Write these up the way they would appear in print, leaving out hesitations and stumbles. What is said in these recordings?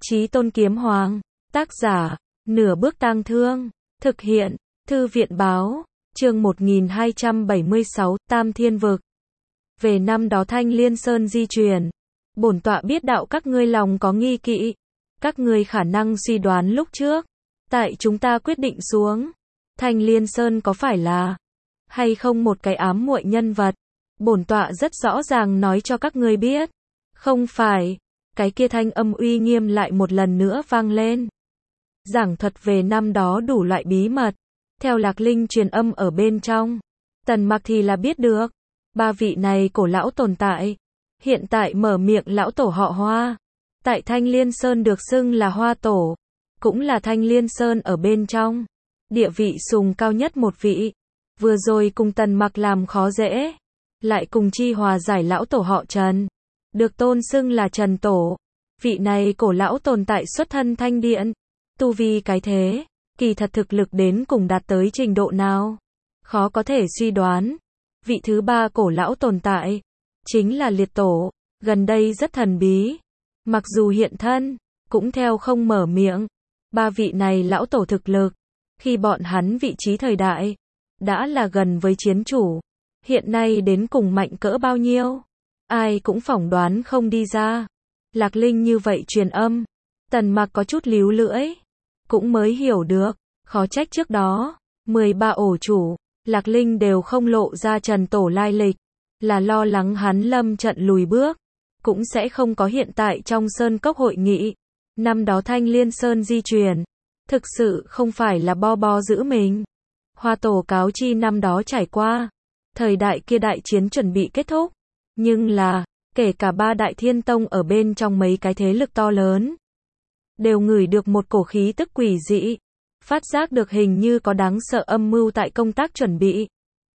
Chí Tôn Kiếm Hoàng, tác giả, Nửa Bước Tang Thương, thực hiện, Thư viện báo, chương 1276, Tam Thiên Vực. Về năm đó Thanh Liên Sơn di chuyển, bổn tọa biết đạo các ngươi lòng có nghi kỵ, các ngươi khả năng suy đoán lúc trước, tại chúng ta quyết định xuống, Thanh Liên Sơn có phải là, hay không một cái ám muội nhân vật, bổn tọa rất rõ ràng nói cho các ngươi biết, không phải. Cái kia thanh âm uy nghiêm lại một lần nữa vang lên. Giảng thuật về năm đó đủ loại bí mật. Theo Lạc Linh truyền âm ở bên trong. Tần Mặc thì là biết được. Ba vị này cổ lão tồn tại. Hiện tại mở miệng lão tổ họ Hoa. Tại Thanh Liên Sơn được xưng là Hoa Tổ. Cũng là Thanh Liên Sơn ở bên trong. Địa vị sùng cao nhất một vị. Vừa rồi cùng Tần Mặc làm khó dễ. Lại cùng chi hòa giải lão tổ họ Trần. Được tôn xưng là Trần Tổ. Vị này cổ lão tồn tại xuất thân Thanh Điện. Tu vi cái thế, kỳ thật thực lực đến cùng đạt tới trình độ nào? Khó có thể suy đoán. Vị thứ ba cổ lão tồn tại, chính là Liệt Tổ, gần đây rất thần bí. Mặc dù hiện thân, cũng theo không mở miệng. Ba vị này lão tổ thực lực, khi bọn hắn vị trí thời đại, đã là gần với chiến chủ. Hiện nay đến cùng mạnh cỡ bao nhiêu? Ai cũng phỏng đoán không đi ra. Lạc Linh như vậy truyền âm. Tần Mặc có chút líu lưỡi. Cũng mới hiểu được. Khó trách trước đó. 13 ổ chủ. Lạc Linh đều không lộ ra Trần Tổ lai lịch. Là lo lắng hắn lâm trận lùi bước. Cũng sẽ không có hiện tại trong Sơn Cốc hội nghị. Năm đó Thanh Liên Sơn di chuyển. Thực sự không phải là bo giữ mình. Hoa Tổ cáo chi năm đó trải qua. Thời đại kia đại chiến chuẩn bị kết thúc. Nhưng là, kể cả ba đại thiên tông ở bên trong mấy cái thế lực to lớn, đều ngửi được một cổ khí tức quỷ dị, phát giác được hình như có đáng sợ âm mưu tại công tác chuẩn bị.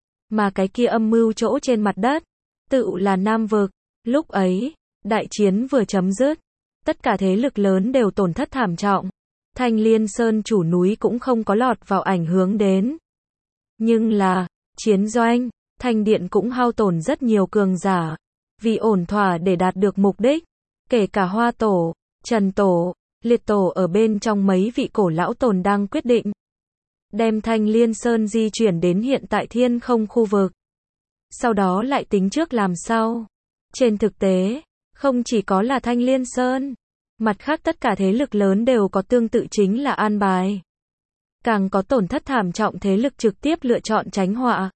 Mà cái kia âm mưu chỗ trên mặt đất, tự là Nam Vực. Lúc ấy, đại chiến vừa chấm dứt, tất cả thế lực lớn đều tổn thất thảm trọng. Thanh Liên Sơn chủ núi cũng không có lọt vào ảnh hưởng đến. Nhưng là, chiến doanh, Thanh Điện cũng hao tổn rất nhiều cường giả. Vì ổn thỏa để đạt được mục đích, kể cả Hoa Tổ, Trần Tổ, Liệt Tổ ở bên trong mấy vị cổ lão tồn đang quyết định đem Thanh Liên Sơn di chuyển đến hiện tại thiên không khu vực. Sau đó lại tính trước làm sao. Trên thực tế, không chỉ có là Thanh Liên Sơn, mặt khác tất cả thế lực lớn đều có tương tự chính là an bài. Càng có tổn thất thảm trọng thế lực trực tiếp lựa chọn tránh họa.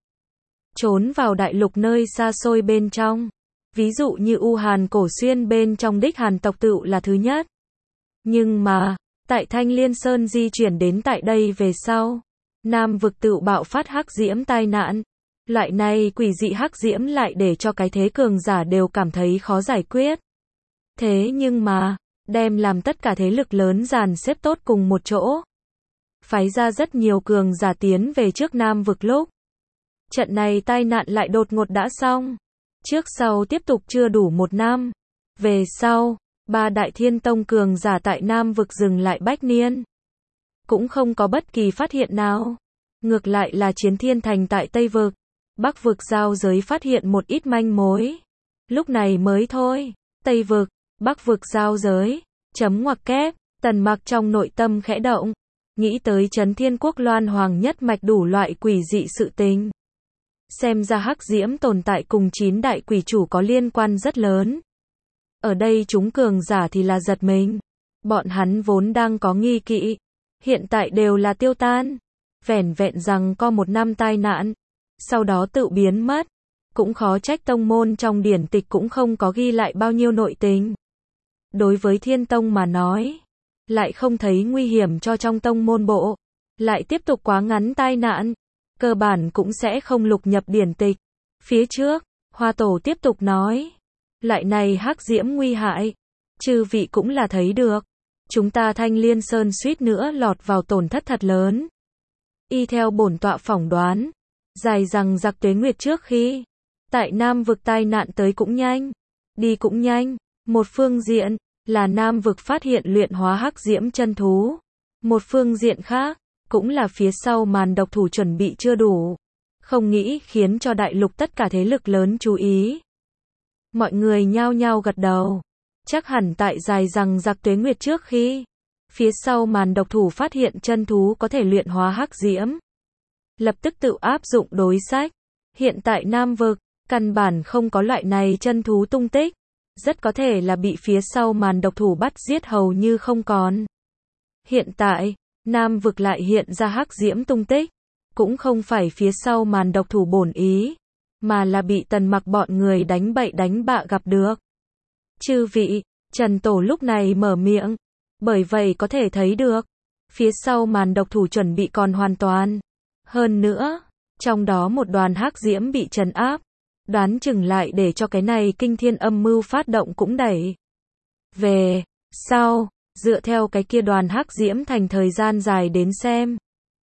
Trốn vào đại lục nơi xa xôi bên trong. Ví dụ như U Hàn Cổ Xuyên bên trong đích Hàn tộc tựu là thứ nhất. Nhưng mà, tại Thanh Liên Sơn di chuyển đến tại đây về sau, Nam Vực tựu bạo phát hắc diễm tai nạn. Loại này quỷ dị hắc diễm lại để cho cái thế cường giả đều cảm thấy khó giải quyết. Thế nhưng mà, đem làm tất cả thế lực lớn dàn xếp tốt cùng một chỗ. Phái ra rất nhiều cường giả tiến về trước Nam Vực lúc. Trận này tai nạn lại đột ngột đã xong. Trước sau tiếp tục chưa đủ một năm. Về sau, ba đại thiên tông cường giả tại Nam Vực dừng lại bách niên. Cũng không có bất kỳ phát hiện nào. Ngược lại là Chiến Thiên Thành tại Tây Vực, Bắc Vực giao giới phát hiện một ít manh mối. Lúc này mới thôi. Tây Vực, Bắc Vực giao giới. Chấm ngoặc kép. Tần Mặc trong nội tâm khẽ động. Nghĩ tới Trấn Thiên Quốc Loan Hoàng nhất mạch đủ loại quỷ dị sự tình. Xem ra hắc diễm tồn tại cùng 9 đại quỷ chủ có liên quan rất lớn. Ở đây chúng cường giả thì là giật mình. Bọn hắn vốn đang có nghi kỵ. Hiện tại đều là tiêu tan. Vẻn vẹn rằng có một năm tai nạn. Sau đó tự biến mất. Cũng khó trách tông môn trong điển tịch cũng không có ghi lại bao nhiêu nội tình. Đối với thiên tông mà nói. Lại không thấy nguy hiểm cho trong tông môn bộ. Lại tiếp tục quá ngắn tai nạn. Cơ bản cũng sẽ không lục nhập điển tịch. Phía trước, Hoa Tổ tiếp tục nói. Loại này hắc diễm nguy hại. Chư vị cũng là thấy được. Chúng ta Thanh Liên Sơn suýt nữa lọt vào tổn thất thật lớn. Y theo bổn tọa phỏng đoán. Dài rằng giặc tuế nguyệt trước khi. Tại Nam Vực tai nạn tới cũng nhanh. Đi cũng nhanh. Một phương diện, là Nam Vực phát hiện luyện hóa hắc diễm chân thú. Một phương diện khác. Cũng là phía sau màn độc thủ chuẩn bị chưa đủ. Không nghĩ khiến cho đại lục tất cả thế lực lớn chú ý. Mọi người nhao nhao gật đầu. Chắc hẳn tại dài rằng giặc tuế nguyệt trước khi phía sau màn độc thủ phát hiện chân thú có thể luyện hóa hắc diễm, lập tức tự áp dụng đối sách. Hiện tại Nam vực, căn bản không có loại này chân thú tung tích, rất có thể là bị phía sau màn độc thủ bắt giết hầu như không còn. Hiện tại, Nam vực lại hiện ra hắc diễm tung tích, cũng không phải phía sau màn độc thủ bổn ý, mà là bị Tần Mặc bọn người đánh bậy đánh bạ gặp được. Chư vị, Trần Tổ lúc này mở miệng, bởi vậy có thể thấy được, phía sau màn độc thủ chuẩn bị còn hoàn toàn. Hơn nữa, trong đó một đoàn hắc diễm bị trấn áp, đoán chừng lại để cho cái này kinh thiên âm mưu phát động cũng đẩy về sau, dựa theo cái kia đoàn hắc diễm thành thời gian dài đến xem.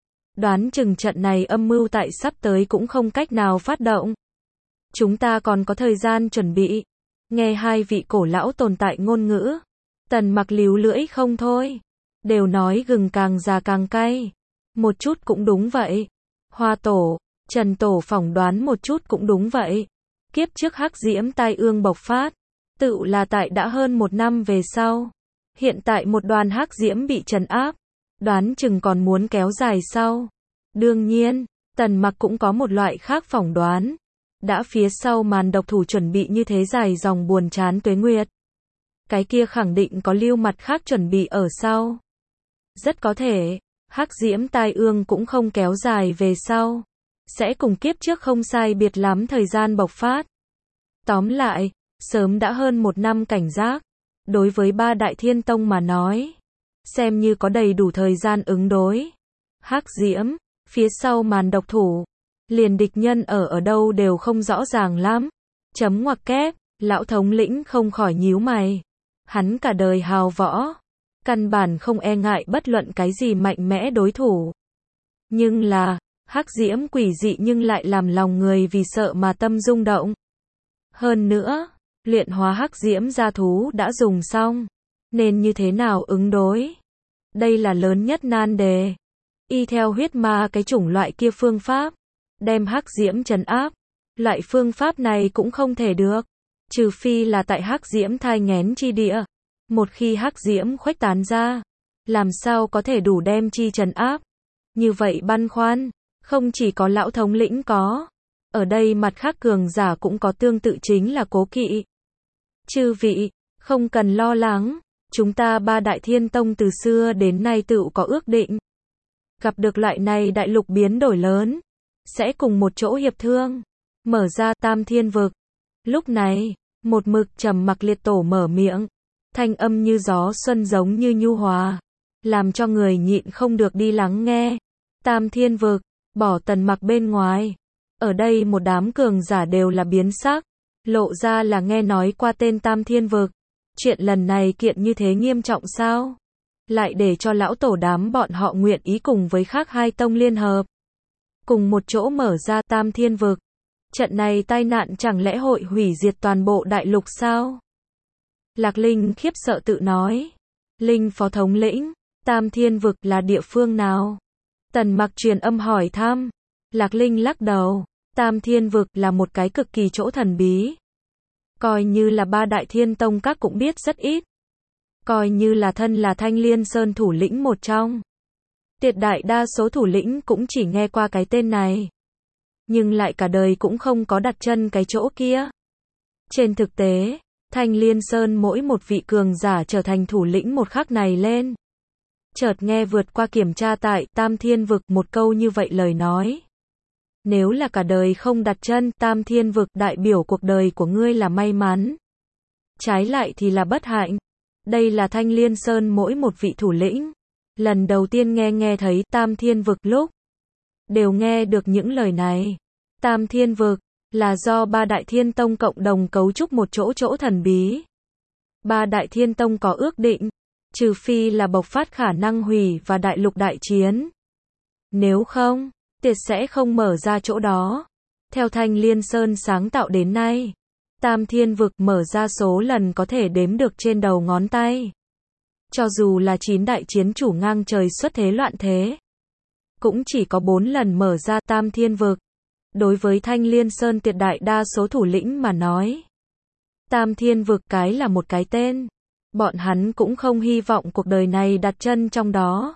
Đoán chừng trận này âm mưu tại sắp tới cũng không cách nào phát động. Chúng ta còn có thời gian chuẩn bị. Nghe hai vị cổ lão tồn tại ngôn ngữ, Tần Mặc líu lưỡi không thôi. Đều nói gừng càng già càng cay. Một chút cũng đúng vậy. Hoa Tổ, Trần Tổ phỏng đoán một chút cũng đúng vậy. Kiếp trước hắc diễm tai ương bộc phát, tự là tại đã hơn 1 năm về sau. Hiện tại một đoàn hắc diễm bị trấn áp, đoán chừng còn muốn kéo dài sau. Đương nhiên, Tần Mặc cũng có một loại khác phỏng đoán. Đã phía sau màn độc thủ chuẩn bị như thế dài dòng buồn chán tuế nguyệt. Cái kia khẳng định có lưu mặt khác chuẩn bị ở sau. Rất có thể, hắc diễm tai ương cũng không kéo dài về sau. Sẽ cùng kiếp trước không sai biệt lắm thời gian bộc phát. Tóm lại, sớm đã hơn 1 năm cảnh giác. Đối với 3 đại thiên tông mà nói, xem như có đầy đủ thời gian ứng đối. Hắc diễm, phía sau màn độc thủ, liền địch nhân ở đâu đều không rõ ràng lắm. Chấm ngoặc kép, lão thống lĩnh không khỏi nhíu mày. Hắn cả đời hào võ, căn bản không e ngại bất luận cái gì mạnh mẽ đối thủ. Nhưng là, hắc diễm quỷ dị nhưng lại làm lòng người vì sợ mà tâm rung động. Hơn nữa, luyện hóa hắc diễm gia thú đã dùng xong, nên như thế nào ứng đối? Đây là lớn nhất nan đề. Y theo huyết ma cái chủng loại kia phương pháp, đem hắc diễm trấn áp, loại phương pháp này cũng không thể được, trừ phi là tại hắc diễm thai nghén chi địa. Một khi hắc diễm khuếch tán ra, làm sao có thể đủ đem chi trấn áp? Như vậy băn khoăn, không chỉ có lão thống lĩnh có, ở đây mặt khác cường giả cũng có tương tự chính là cố kỵ. Chư vị, không cần lo lắng, chúng ta 3 đại thiên tông từ xưa đến nay tự có ước định. Gặp được loại này đại lục biến đổi lớn, sẽ cùng một chỗ hiệp thương, mở ra tam thiên vực. Lúc này, một mực trầm mặc liệt tổ mở miệng, thanh âm như gió xuân giống như nhu hòa, làm cho người nhịn không được đi lắng nghe. Tam thiên vực, bỏ Tần Mặc bên ngoài, ở đây một đám cường giả đều là biến sắc, lộ ra là nghe nói qua tên tam thiên vực. Chuyện lần này kiện như thế nghiêm trọng sao? Lại để cho lão tổ đám bọn họ nguyện ý cùng với khác 2 tông liên hợp, cùng một chỗ mở ra tam thiên vực. Trận này tai nạn chẳng lẽ hội hủy diệt toàn bộ đại lục sao? Lạc Linh khiếp sợ tự nói. Linh phó thống lĩnh, tam thiên vực là địa phương nào? Tần Mặc truyền âm hỏi thăm. Lạc Linh lắc đầu. Tam thiên vực là một cái cực kỳ chỗ thần bí. Coi như là 3 đại thiên tông các cũng biết rất ít. Coi như là thân là Thanh Liên Sơn thủ lĩnh một trong. Tuyệt đại đa số thủ lĩnh cũng chỉ nghe qua cái tên này. Nhưng lại cả đời cũng không có đặt chân cái chỗ kia. Trên thực tế, Thanh Liên Sơn mỗi một vị cường giả trở thành thủ lĩnh một khắc này lên. Chợt nghe vượt qua kiểm tra tại Tam Thiên Vực một câu như vậy lời nói. Nếu là cả đời không đặt chân Tam Thiên Vực đại biểu cuộc đời của ngươi là may mắn. Trái lại thì là bất hạnh. Đây là Thanh Liên Sơn mỗi một vị thủ lĩnh. Lần đầu tiên nghe thấy Tam Thiên Vực lúc. Đều nghe được những lời này. Tam Thiên Vực là do 3 đại thiên tông cộng đồng cấu trúc một chỗ thần bí. 3 đại thiên tông có ước định. Trừ phi là bộc phát khả năng hủy và đại lục đại chiến. Nếu không, tuyệt sẽ không mở ra chỗ đó. Theo Thanh Liên Sơn sáng tạo đến nay, Tam Thiên Vực mở ra số lần có thể đếm được trên đầu ngón tay. Cho dù là 9 đại chiến chủ ngang trời xuất thế loạn thế, cũng chỉ có 4 lần mở ra Tam Thiên Vực. Đối với Thanh Liên Sơn tuyệt đại đa số thủ lĩnh mà nói, Tam Thiên Vực cái là một cái tên. Bọn hắn cũng không hy vọng cuộc đời này đặt chân trong đó.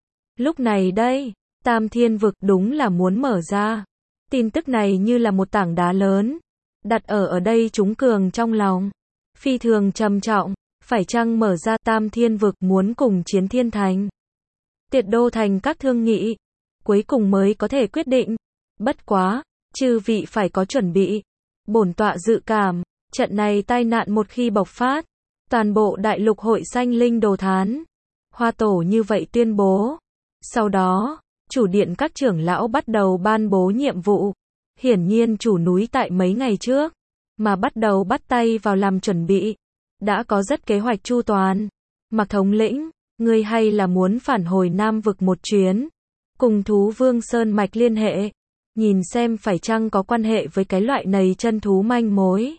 Lúc này đây, Tam Thiên Vực đúng là muốn mở ra. Tin tức này như là một tảng đá lớn, đặt ở đây trúng cường trong lòng. Phi thường trầm trọng, phải chăng mở ra Tam Thiên Vực muốn cùng chiến Thiên Thành, Tiệt Đô Thành các thương nghị, cuối cùng mới có thể quyết định. Bất quá, chư vị phải có chuẩn bị. Bổn tọa dự cảm, trận này tai nạn một khi bộc phát, toàn bộ đại lục hội sanh linh đồ thán. Hoa Tổ như vậy tuyên bố. Sau đó, chủ điện các trưởng lão bắt đầu ban bố nhiệm vụ. Hiển nhiên chủ núi tại mấy ngày trước, mà bắt đầu bắt tay vào làm chuẩn bị. Đã có rất kế hoạch chu toàn. Mạc thống lĩnh, ngươi hay là muốn phản hồi Nam Vực một chuyến, cùng Thú Vương Sơn Mạch liên hệ, nhìn xem phải chăng có quan hệ với cái loại này chân thú manh mối.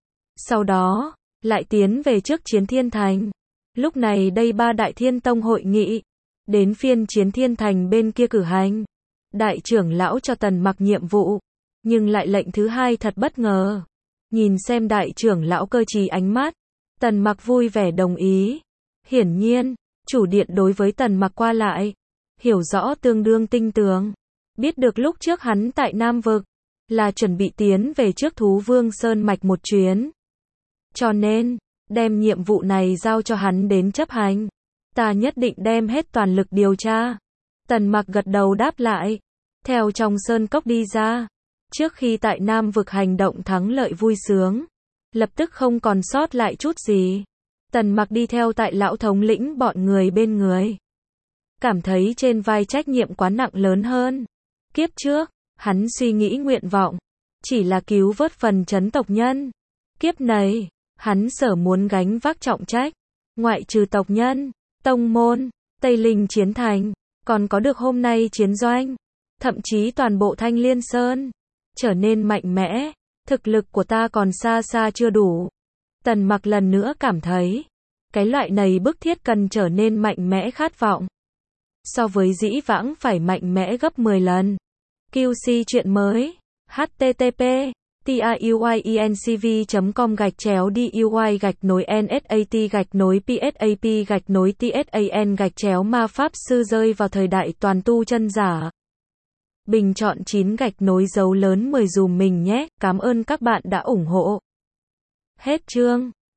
Sau đó, lại tiến về trước chiến Thiên Thành. Lúc này đây ba đại thiên tông hội nghị, đến phiên chiến Thiên Thành bên kia cử hành. Đại trưởng lão cho Tần Mặc nhiệm vụ, nhưng lại lệnh thứ hai thật bất ngờ. Nhìn xem đại trưởng lão cơ trí ánh mắt, Tần Mặc vui vẻ đồng ý. Hiển nhiên, chủ điện đối với Tần Mặc qua lại, hiểu rõ tương đương tinh tường. Biết được lúc trước hắn tại Nam Vực, là chuẩn bị tiến về trước Thú Vương Sơn Mạch một chuyến. Cho nên, đem nhiệm vụ này giao cho hắn đến chấp hành. Ta nhất định đem hết toàn lực điều tra. Tần Mặc gật đầu đáp lại. Theo trong sơn cốc đi ra. Trước khi tại Nam Vực hành động thắng lợi vui sướng, lập tức không còn sót lại chút gì. Tần Mặc đi theo tại lão thống lĩnh bọn người bên người. Cảm thấy trên vai trách nhiệm quá nặng lớn hơn. Kiếp trước, hắn suy nghĩ nguyện vọng, chỉ là cứu vớt phần chấn tộc nhân. Kiếp này, hắn sở muốn gánh vác trọng trách, ngoại trừ tộc nhân, tông môn, Tây Linh chiến thành, còn có được hôm nay chiến doanh, thậm chí toàn bộ Thanh Liên Sơn, trở nên mạnh mẽ. Thực lực của ta còn xa xa chưa đủ. Tần Mặc lần nữa cảm thấy, cái loại này bức thiết cần trở nên mạnh mẽ khát vọng. So với dĩ vãng phải mạnh mẽ gấp 10 lần. QC chuyện mới. http tayuy.ncv.com/duy/nsat/psap/tsan ma pháp sư rơi vào thời đại toàn tu chân giả. Bình chọn 9 dấu lớn 10 dùm mình nhé. Cảm ơn các bạn đã ủng hộ. Hết chương.